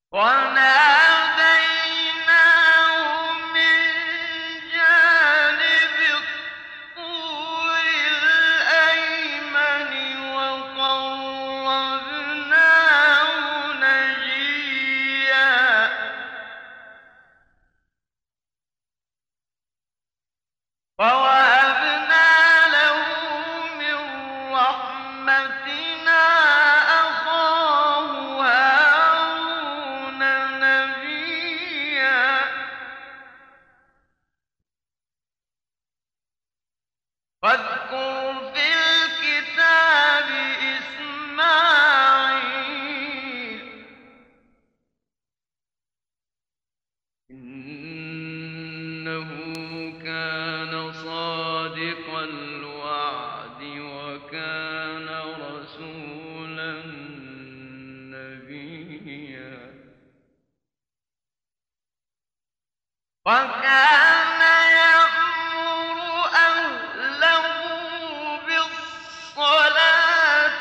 وناديناه من جانب الطور الأيمن وقربناه نجيا ووهبنا له من رحمتنا أخاه هارون نبيا واذكر في الكتاب إسماعيل إنه كان صادق الوعد وكان رسولا نبيا وكان يأمر أهله بالصلاة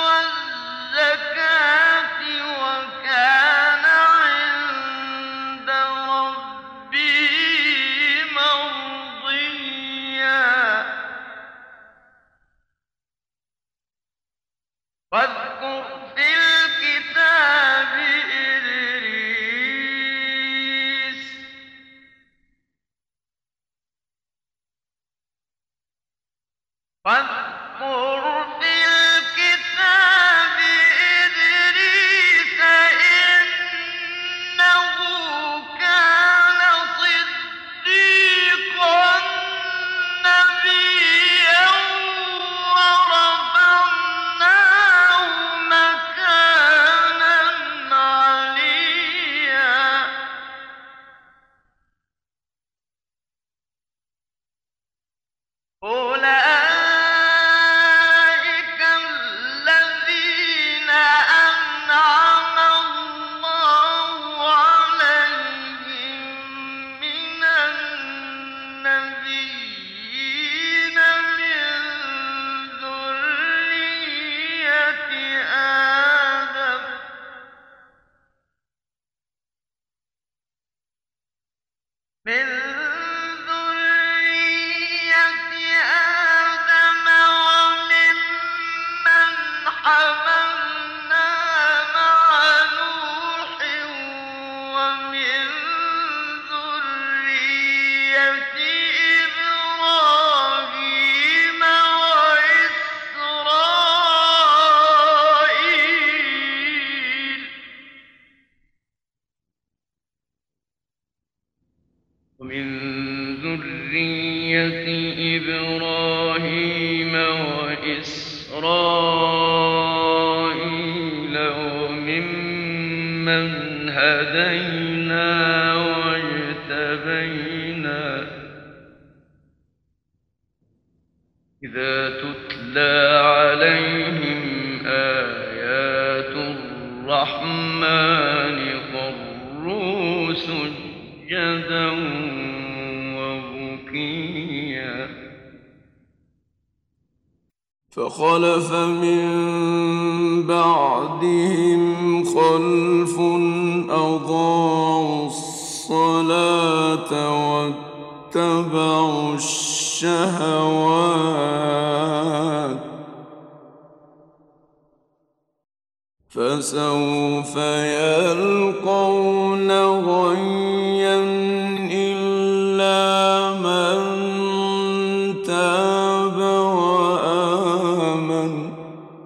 والزكاة وكان عند ربه مرضيا واذكر في الكتاب إدريس واذكر في الكتاب إدريس إنه كان صديقا نبيا ورفعناه مكانا عليا أولئك الذين أنعم الله عليهم من النبيين من ذرية آدم من ذرية آدم وممن حملنا مع نوح ومن ذرية إبراهيم وإسرائيل ومن ذرية إبراهيم وإسرائيل وممن هدينا واجتبينا إذا تتلى عليهم آيات الرحمن خروا سجدا وبكيا فخلف من بعدهم خلف أضاعوا الصلاة واتبعوا الشهوات فسوف يلقون غيا إلا من تاب وآمن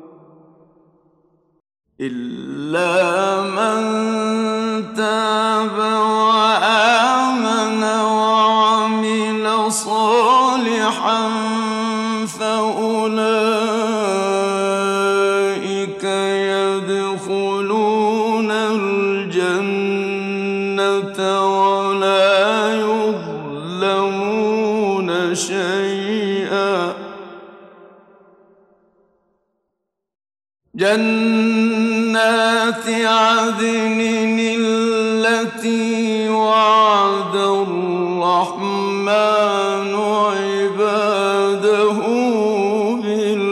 وعمل صالحا فأولئك يدخلون الجنة ولا يظلمون شيئا جنات عدن التي وعد الرحمن عباده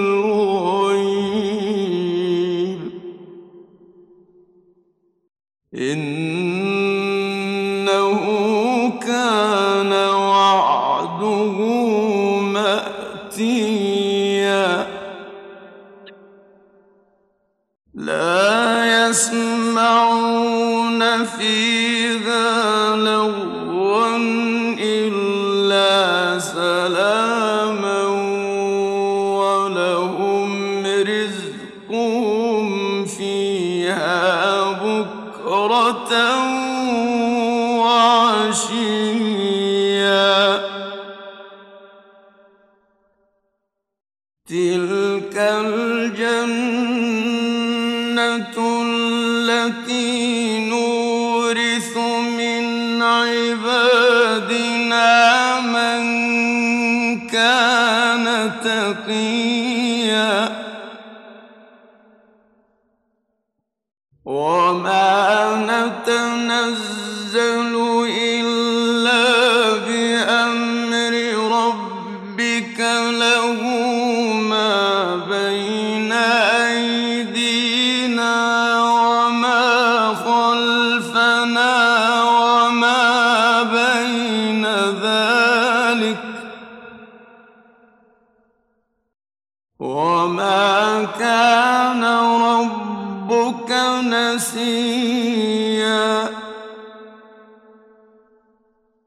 بالغيب إنه كان وعده مأتيا لا يسمعون فيها لغوا إلا سلاما ولهم رزقهم فيها بكرة وعشيا تلك الجنة التي نورث من عبادنا من كان تقيا وما نتنزل إلا بأمر ربك له ما بين أيدينا وما خلفنا وما بين ذلك وما كان ربك نسيا